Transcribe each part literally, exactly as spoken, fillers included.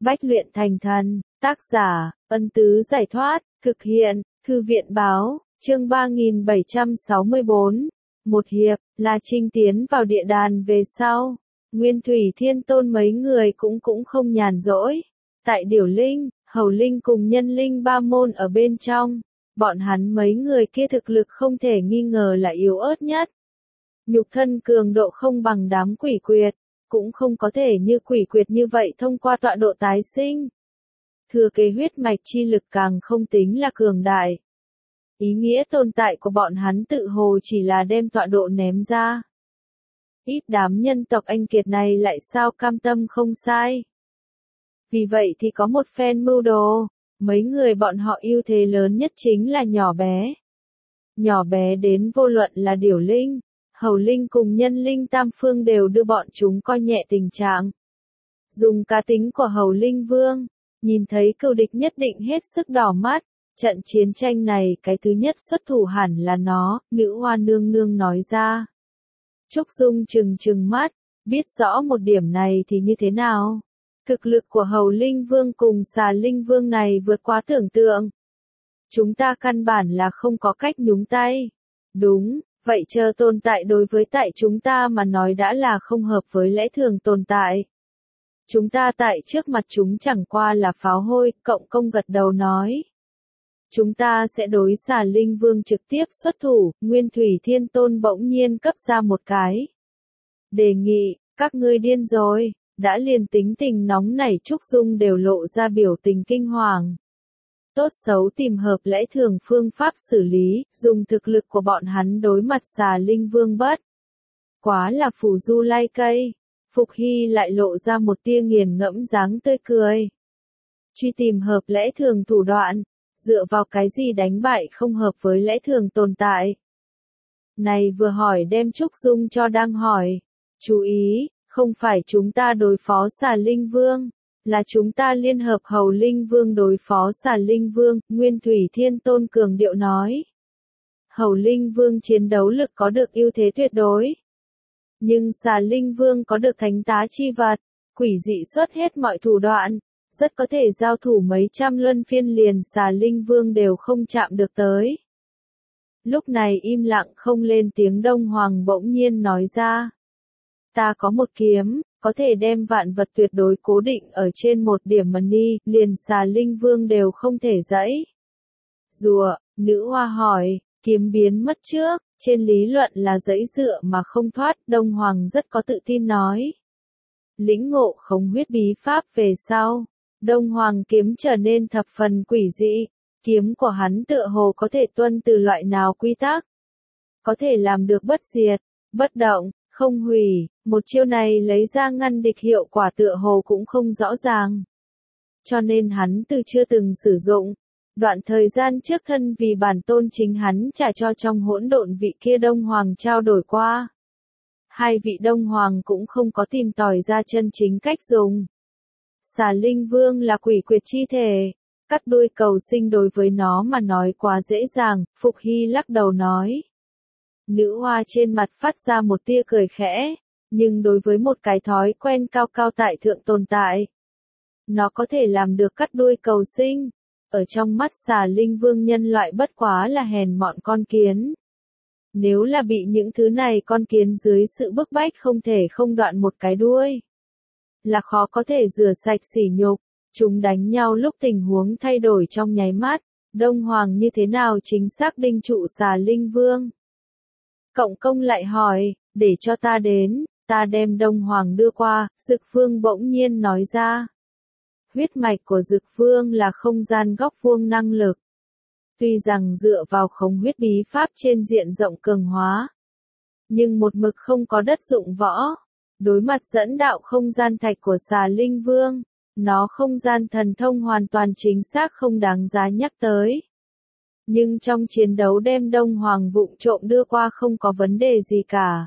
Bách luyện thành thần, tác giả, Ân Tứ Giải Thoát, thực hiện, Thư viện Báo, chương ba nghìn bảy trăm sáu mươi bốn. Một hiệp, là Trinh tiến vào địa đàn về sau. Nguyên Thủy Thiên Tôn mấy người cũng cũng không nhàn rỗi. Tại Điểu Linh, Hầu Linh cùng Nhân Linh ba môn ở bên trong. Bọn hắn mấy người kia thực lực không thể nghi ngờ là yếu ớt nhất. Nhục thân cường độ không bằng đám quỷ quyệt, cũng không có thể như quỷ quyệt như vậy thông qua tọa độ tái sinh. Thừa kế huyết mạch chi lực càng không tính là cường đại. Ý nghĩa tồn tại của bọn hắn tự hồ chỉ là đem tọa độ ném ra. Ít đám nhân tộc anh kiệt này lại sao cam tâm không sai. Vì vậy thì có một phen mưu đồ, mấy người bọn họ ưu thế lớn nhất chính là nhỏ bé. Nhỏ bé đến vô luận là Điểu Linh, Hầu Linh cùng Nhân Linh tam phương đều đưa bọn chúng coi nhẹ tình trạng. Dùng cá tính của Hầu Linh Vương, nhìn thấy cừu địch nhất định hết sức đỏ mắt. Trận chiến tranh này cái thứ nhất xuất thủ hẳn là nó, nữ hoa nương nương nói ra. Trúc Dung trừng trừng mắt, biết rõ một điểm này thì như thế nào? Thực lực của Hầu Linh Vương cùng Xà Linh Vương này vượt quá tưởng tượng. Chúng ta căn bản là không có cách nhúng tay. Đúng, vậy chờ tồn tại đối với tại chúng ta mà nói đã là không hợp với lẽ thường tồn tại. Chúng ta tại trước mặt chúng chẳng qua là pháo hôi, Cộng Công gật đầu nói. Chúng ta sẽ đối Xà Linh Vương trực tiếp xuất thủ, Nguyên Thủy Thiên Tôn bỗng nhiên cấp ra một cái. Đề nghị, các ngươi điên rồi, đã liền tính tình nóng nảy Trúc Dung đều lộ ra biểu tình kinh hoàng. Tốt xấu tìm hợp lẽ thường phương pháp xử lý, dùng thực lực của bọn hắn đối mặt Xà Linh Vương bất. Quá là phù du lai cây, Phục Hy lại lộ ra một tia nghiền ngẫm dáng tươi cười. Truy tìm hợp lẽ thường thủ đoạn. Dựa vào cái gì đánh bại không hợp với lẽ thường tồn tại? Này vừa hỏi đem Trúc Dung cho đang hỏi. Chú ý, không phải chúng ta đối phó Xà Linh Vương, là chúng ta liên hợp Hầu Linh Vương đối phó Xà Linh Vương, Nguyên Thủy Thiên Tôn cường điệu nói. Hầu Linh Vương chiến đấu lực có được ưu thế tuyệt đối. Nhưng Xà Linh Vương có được thánh tá chi vật, quỷ dị xuất hết mọi thủ đoạn. Rất có thể giao thủ mấy trăm luân phiên liền Xà Linh Vương đều không chạm được tới. Lúc này im lặng không lên tiếng Đông Hoàng bỗng nhiên nói ra. Ta có một kiếm, có thể đem vạn vật tuyệt đối cố định ở trên một điểm mà ni, liền Xà Linh Vương đều không thể dẫy. Rùa, nữ hoa hỏi, kiếm biến mất trước, trên lý luận là dẫy dựa mà không thoát, Đông Hoàng rất có tự tin nói. Lĩnh ngộ khống huyết bí pháp về sau. Đông Hoàng kiếm trở nên thập phần quỷ dị, kiếm của hắn tựa hồ có thể tuân từ loại nào quy tắc. Có thể làm được bất diệt, bất động, không hủy, một chiêu này lấy ra ngăn địch hiệu quả tựa hồ cũng không rõ ràng. Cho nên hắn từ chưa từng sử dụng, đoạn thời gian trước thân vì bản tôn chính hắn trả cho trong hỗn độn vị kia Đông Hoàng trao đổi qua. Hai vị Đông Hoàng cũng không có tìm tòi ra chân chính cách dùng. Xà Linh Vương là quỷ quyệt chi thể, cắt đuôi cầu sinh đối với nó mà nói quá dễ dàng, Phục Hy lắc đầu nói. Nữ hoa trên mặt phát ra một tia cười khẽ, nhưng đối với một cái thói quen cao cao tại thượng tồn tại, nó có thể làm được cắt đuôi cầu sinh, ở trong mắt Xà Linh Vương nhân loại bất quá là hèn mọn con kiến. Nếu là bị những thứ này con kiến dưới sự bức bách không thể không đoạn một cái đuôi. Là khó có thể rửa sạch sỉ nhục, chúng đánh nhau lúc tình huống thay đổi trong nháy mắt, Đông Hoàng như thế nào chính xác đinh trụ Xà Linh Vương. Cộng Công lại hỏi, để cho ta đến, ta đem Đông Hoàng đưa qua, Dực Vương bỗng nhiên nói ra. Huyết mạch của Dực Vương là không gian góc vuông năng lực. Tuy rằng dựa vào khống huyết bí pháp trên diện rộng cường hóa, nhưng một mực không có đất dụng võ. Đối mặt dẫn đạo không gian thạch của Xà Linh Vương, nó không gian thần thông hoàn toàn chính xác không đáng giá nhắc tới. Nhưng trong chiến đấu đem Đông Hoàng vụng trộm đưa qua không có vấn đề gì cả.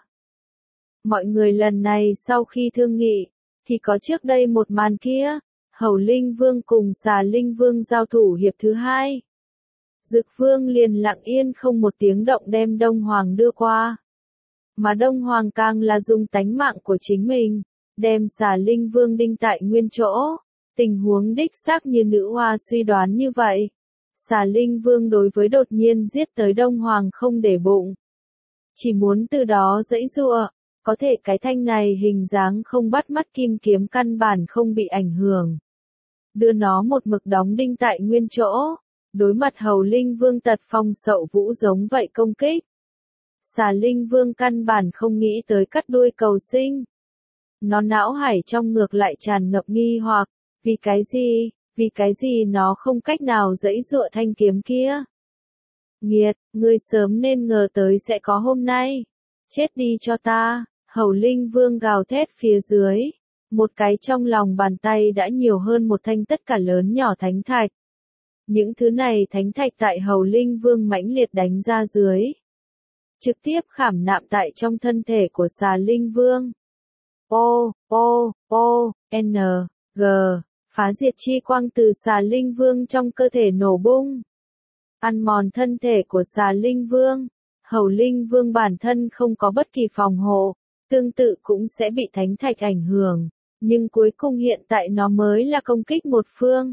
Mọi người lần này sau khi thương nghị, thì có trước đây một màn kia, Hầu Linh Vương cùng Xà Linh Vương giao thủ hiệp thứ hai. Dực Vương liền lặng yên không một tiếng động đem Đông Hoàng đưa qua. Mà Đông Hoàng càng là dùng tánh mạng của chính mình, đem Xà Linh Vương đinh tại nguyên chỗ, Tình huống đích xác như nữ hoa suy đoán như vậy. Xà Linh Vương đối với đột nhiên giết tới Đông Hoàng không để bụng. Chỉ muốn từ đó giãy giụa, có thể cái thanh này hình dáng không bắt mắt kim kiếm căn bản không bị ảnh hưởng. Đưa nó một mực đóng đinh tại nguyên chỗ, đối mặt Hầu Linh Vương tật phong sậu vũ giống vậy công kích. Xà Linh Vương căn bản không nghĩ tới cắt đuôi cầu sinh. Nó não hải trong ngược lại tràn ngập nghi hoặc, vì cái gì, vì cái gì nó không cách nào giãy giụa thanh kiếm kia. Nghiệt, ngươi sớm nên ngờ tới sẽ có hôm nay. Chết đi cho ta, Hầu Linh Vương gào thét phía dưới. Một cái trong lòng bàn tay đã nhiều hơn một thanh tất cả lớn nhỏ thánh thạch. Những thứ này thánh thạch tại Hầu Linh Vương mãnh liệt đánh ra dưới. Trực tiếp khảm nạm tại trong thân thể của Xà Linh Vương. O, O, O, N, G, phá diệt chi quang từ Xà Linh Vương trong cơ thể nổ bung. Ăn mòn thân thể của Xà Linh Vương. Hầu Linh Vương bản thân không có bất kỳ phòng hộ, tương tự cũng sẽ bị thánh thạch ảnh hưởng, nhưng cuối cùng hiện tại nó mới là công kích một phương.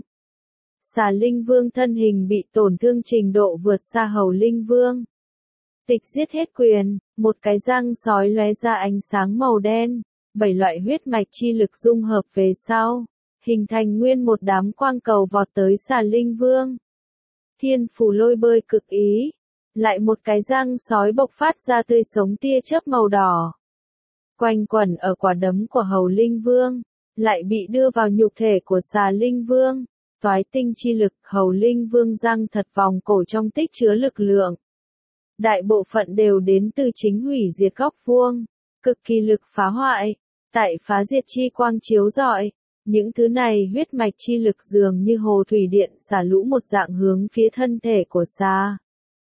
Xà Linh Vương thân hình bị tổn thương trình độ vượt xa Hầu Linh Vương. Tịch giết hết quyền, một cái răng sói lóe ra ánh sáng màu đen, bảy loại huyết mạch chi lực dung hợp về sau, hình thành nguyên một đám quang cầu vọt tới Xà Linh Vương. Thiên phù lôi bơi cực ý, lại một cái răng sói bộc phát ra tươi sống tia chớp màu đỏ. Quanh quẩn ở quả đấm của Hầu Linh Vương, lại bị đưa vào nhục thể của Xà Linh Vương. Toái tinh chi lực, Hầu Linh Vương răng thật vòng cổ trong tích chứa lực lượng. Đại bộ phận đều đến từ chính hủy diệt góc vuông, cực kỳ lực phá hoại, tại phá diệt chi quang chiếu rọi. Những thứ này huyết mạch chi lực dường như hồ thủy điện xả lũ một dạng hướng phía thân thể của Xà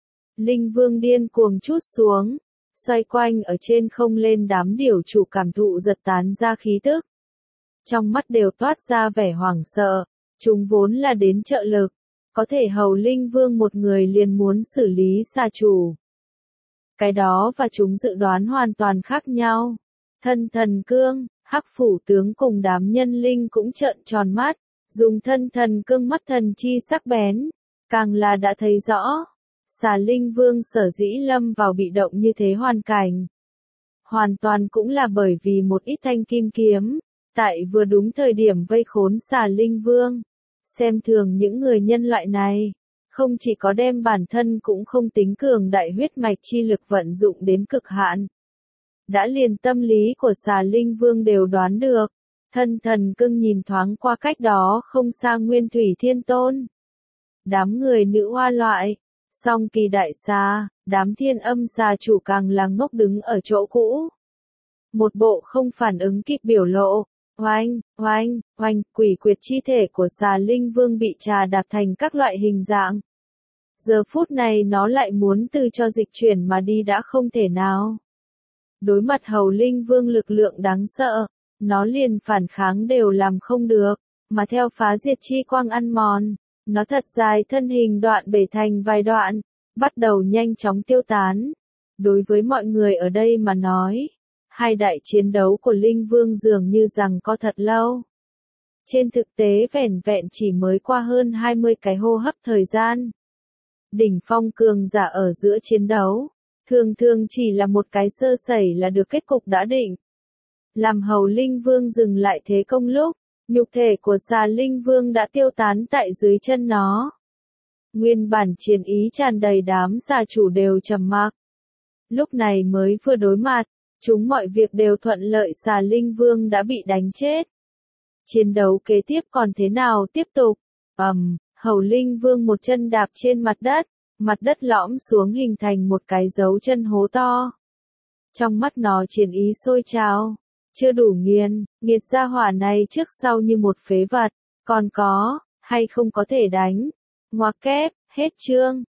Linh Vương điên cuồng chút xuống, xoay quanh ở trên không lên đám điểu chủ cảm thụ giật tán ra khí tức. Trong mắt đều toát ra vẻ hoảng sợ, chúng vốn là đến trợ lực, có thể Hầu Linh Vương một người liền muốn xử lý xà chủ. Cái đó và chúng dự đoán hoàn toàn khác nhau. Thân thần cương, Hắc phủ tướng cùng đám nhân linh cũng trợn tròn mắt, dùng thân thần cương mắt thần chi sắc bén, càng là đã thấy rõ. Xà Linh Vương sở dĩ lâm vào bị động như thế hoàn cảnh. Hoàn toàn cũng là bởi vì một ít thanh kim kiếm, tại vừa đúng thời điểm vây khốn Xà Linh Vương. Xem thường những người nhân loại này, không chỉ có đem bản thân cũng không tính cường đại huyết mạch chi lực vận dụng đến cực hạn. Đã liền tâm lý của Xà Linh Vương đều đoán được, thân thần cưng nhìn thoáng qua cách đó không xa Nguyên Thủy Thiên Tôn. Đám người nữ hoa loại, song kỳ đại xà, đám thiên âm xà chủ càng là ngốc đứng ở chỗ cũ. Một bộ không phản ứng kịp biểu lộ, oanh, oanh, oanh, quỷ quyệt chi thể của Xà Linh Vương bị trà đạp thành các loại hình dạng. Giờ phút này nó lại muốn từ cho dịch chuyển mà đi đã không thể nào. Đối mặt Hầu Linh Vương lực lượng đáng sợ, nó liền phản kháng đều làm không được, mà theo phá diệt chi quang ăn mòn, nó thật dài thân hình đoạn bể thành vài đoạn, bắt đầu nhanh chóng tiêu tán. Đối với mọi người ở đây mà nói, hai đại chiến đấu của Linh Vương dường như rằng có thật lâu. Trên thực tế vẻn vẹn chỉ mới qua hơn hai mươi cái hô hấp thời gian. Đỉnh phong cường giả ở giữa chiến đấu, thường thường chỉ là một cái sơ sẩy là được kết cục đã định. Làm Hầu Linh Vương dừng lại thế công lúc, nhục thể của Xà Linh Vương đã tiêu tán tại dưới chân nó. Nguyên bản chiến ý tràn đầy đám xà chủ đều trầm mặc. Lúc này mới vừa đối mặt, chúng mọi việc đều thuận lợi, Xà Linh Vương đã bị đánh chết. Chiến đấu kế tiếp còn thế nào tiếp tục? Ầm, um, Hầu Linh Vương một chân đạp trên mặt đất, mặt đất lõm xuống hình thành một cái dấu chân hố to. Trong mắt nó chiến ý sôi trào, chưa đủ nghiền, nghiệt gia hỏa này trước sau như một phế vật, còn có, hay không có thể đánh. Ngoặc kép, hết chương.